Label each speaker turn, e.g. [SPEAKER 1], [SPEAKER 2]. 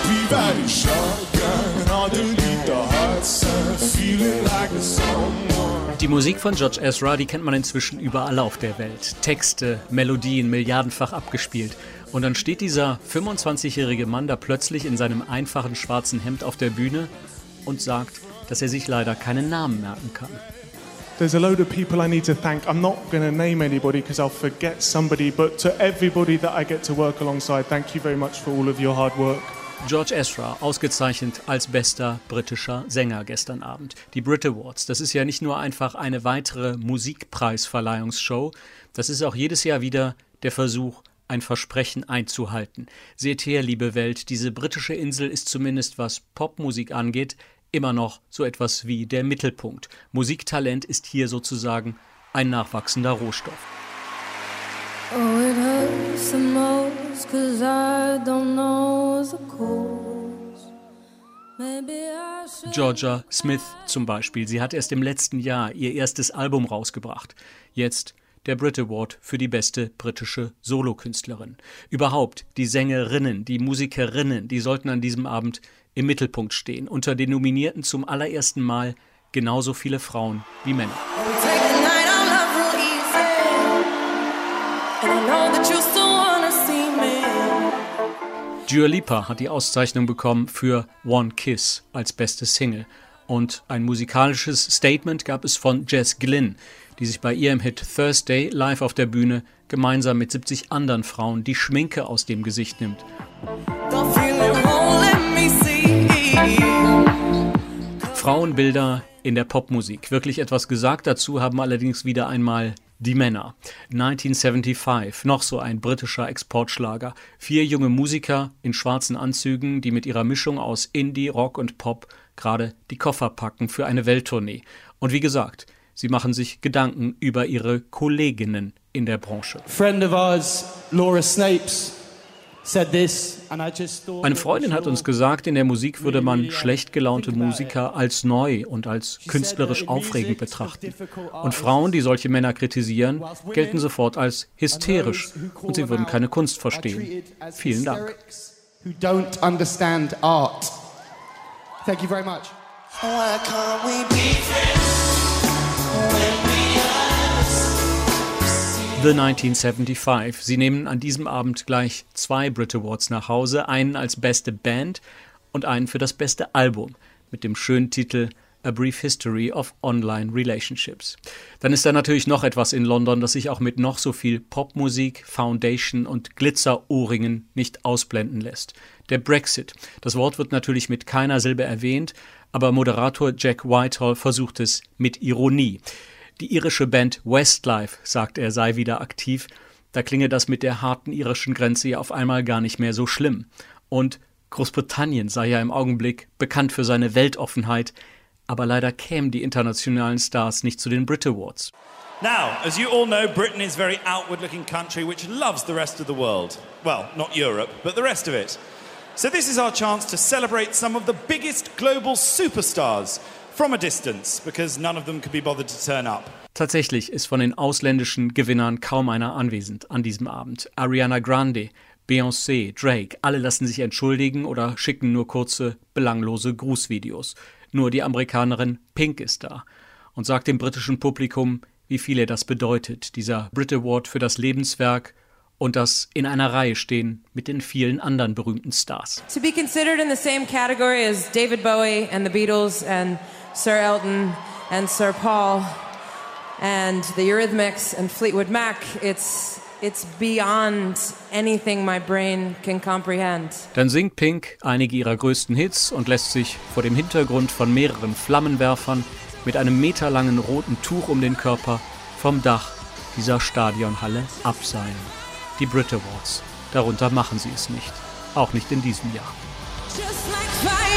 [SPEAKER 1] We've had it shotgun underneath the hot sun, feeling like a someone.
[SPEAKER 2] Die Musik von George Ezra, die kennt man inzwischen überall auf der Welt. Texte, Melodien, milliardenfach abgespielt. Und dann steht dieser 25-jährige Mann da plötzlich in seinem einfachen schwarzen Hemd auf der Bühne und sagt, dass er sich leider keinen Namen merken kann.
[SPEAKER 3] There's a load of people I need to thank. I'm not going to name anybody because I'll forget somebody, but to everybody that I get to work alongside, thank you very much for all of your hard work.
[SPEAKER 2] George Ezra, ausgezeichnet als bester britischer Sänger gestern Abend. Die Brit Awards, das ist ja nicht nur einfach eine weitere Musikpreisverleihungsshow, das ist auch jedes Jahr wieder der Versuch, ein Versprechen einzuhalten. Seht her, liebe Welt, diese britische Insel ist zumindest, was Popmusik angeht, immer noch so etwas wie der Mittelpunkt. Musiktalent ist hier sozusagen ein nachwachsender Rohstoff.
[SPEAKER 4] Oh, it hurts the most 'cause I don't know the cause. Maybe I should.
[SPEAKER 2] Georgia Smith zum Beispiel. Sie hat erst im letzten Jahr ihr erstes Album rausgebracht. Jetzt der Brit Award für die beste britische Solokünstlerin. Überhaupt, die Sängerinnen, die Musikerinnen, die sollten an diesem Abend im Mittelpunkt stehen. Unter den Nominierten zum allerersten Mal genauso viele Frauen wie Männer. Dua Lipa hat die Auszeichnung bekommen für One Kiss als beste Single. Und ein musikalisches Statement gab es von Jess Glynn, die sich bei ihrem Hit Thursday live auf der Bühne gemeinsam mit 70 anderen Frauen die Schminke aus dem Gesicht nimmt. Frauenbilder in der Popmusik. Wirklich etwas gesagt dazu haben allerdings wieder einmal die Männer. 1975, noch so ein britischer Exportschlager. 4 junge Musiker in schwarzen Anzügen, die mit ihrer Mischung aus Indie, Rock und Pop gerade die Koffer packen für eine Welttournee. Und wie gesagt, sie machen sich Gedanken über ihre Kolleginnen in der Branche.
[SPEAKER 5] Friend of ours, Laura Snapes, said this, and I just thought.
[SPEAKER 2] Eine Freundin hat uns gesagt, in der Musik würde man schlecht gelaunte Musiker als neu und als künstlerisch aufregend betrachten. Und Frauen, die solche Männer kritisieren, gelten sofort als hysterisch und sie würden keine Kunst verstehen. Vielen Dank.
[SPEAKER 5] Who don't understand art. Thank you very much.
[SPEAKER 1] Why can't we be friends when we are
[SPEAKER 2] The 1975. Sie nehmen an diesem Abend gleich 2 Brit Awards nach Hause, einen als beste Band und einen für das beste Album mit dem schönen Titel A Brief History of Online Relationships. Dann ist da natürlich noch etwas in London, das sich auch mit noch so viel Popmusik, Foundation und Glitzerohrringen nicht ausblenden lässt. Der Brexit. Das Wort wird natürlich mit keiner Silbe erwähnt, aber Moderator Jack Whitehall versucht es mit Ironie. Die irische Band Westlife, sagt er, sei wieder aktiv. Da klinge das mit der harten irischen Grenze ja auf einmal gar nicht mehr so schlimm. Und Großbritannien sei ja im Augenblick bekannt für seine Weltoffenheit, aber leider kämen die internationalen Stars nicht zu den Brit Awards.
[SPEAKER 6] Now, as you all know, Britain is a very outward-looking country which loves the rest of the world. Well, not Europe, but the rest of it. So this is our chance to celebrate some of the biggest global superstars from a distance, because none of them could be bothered to turn up.
[SPEAKER 2] Tatsächlich ist von den ausländischen Gewinnern kaum einer anwesend an diesem Abend. Ariana Grande, Beyoncé, Drake, alle lassen sich entschuldigen oder schicken nur kurze, belanglose Grußvideos. Nur die Amerikanerin Pink ist da und sagt dem britischen Publikum, wie viel ihr das bedeutet, dieser Brit Award für das Lebenswerk und das in einer Reihe stehen mit den vielen anderen berühmten Stars.
[SPEAKER 7] To be considered in the same category as David Bowie and the Beatles and Sir Elton and Sir Paul and the Eurythmics and Fleetwood Mac, it's beyond anything my brain can comprehend.
[SPEAKER 2] Dann singt Pink einige ihrer größten Hits und lässt sich vor dem Hintergrund von mehreren Flammenwerfern mit einem meterlangen roten Tuch um den Körper vom Dach dieser Stadionhalle abseilen. Die Brit Awards, darunter machen sie es nicht. Auch nicht in diesem Jahr.
[SPEAKER 4] just like fire.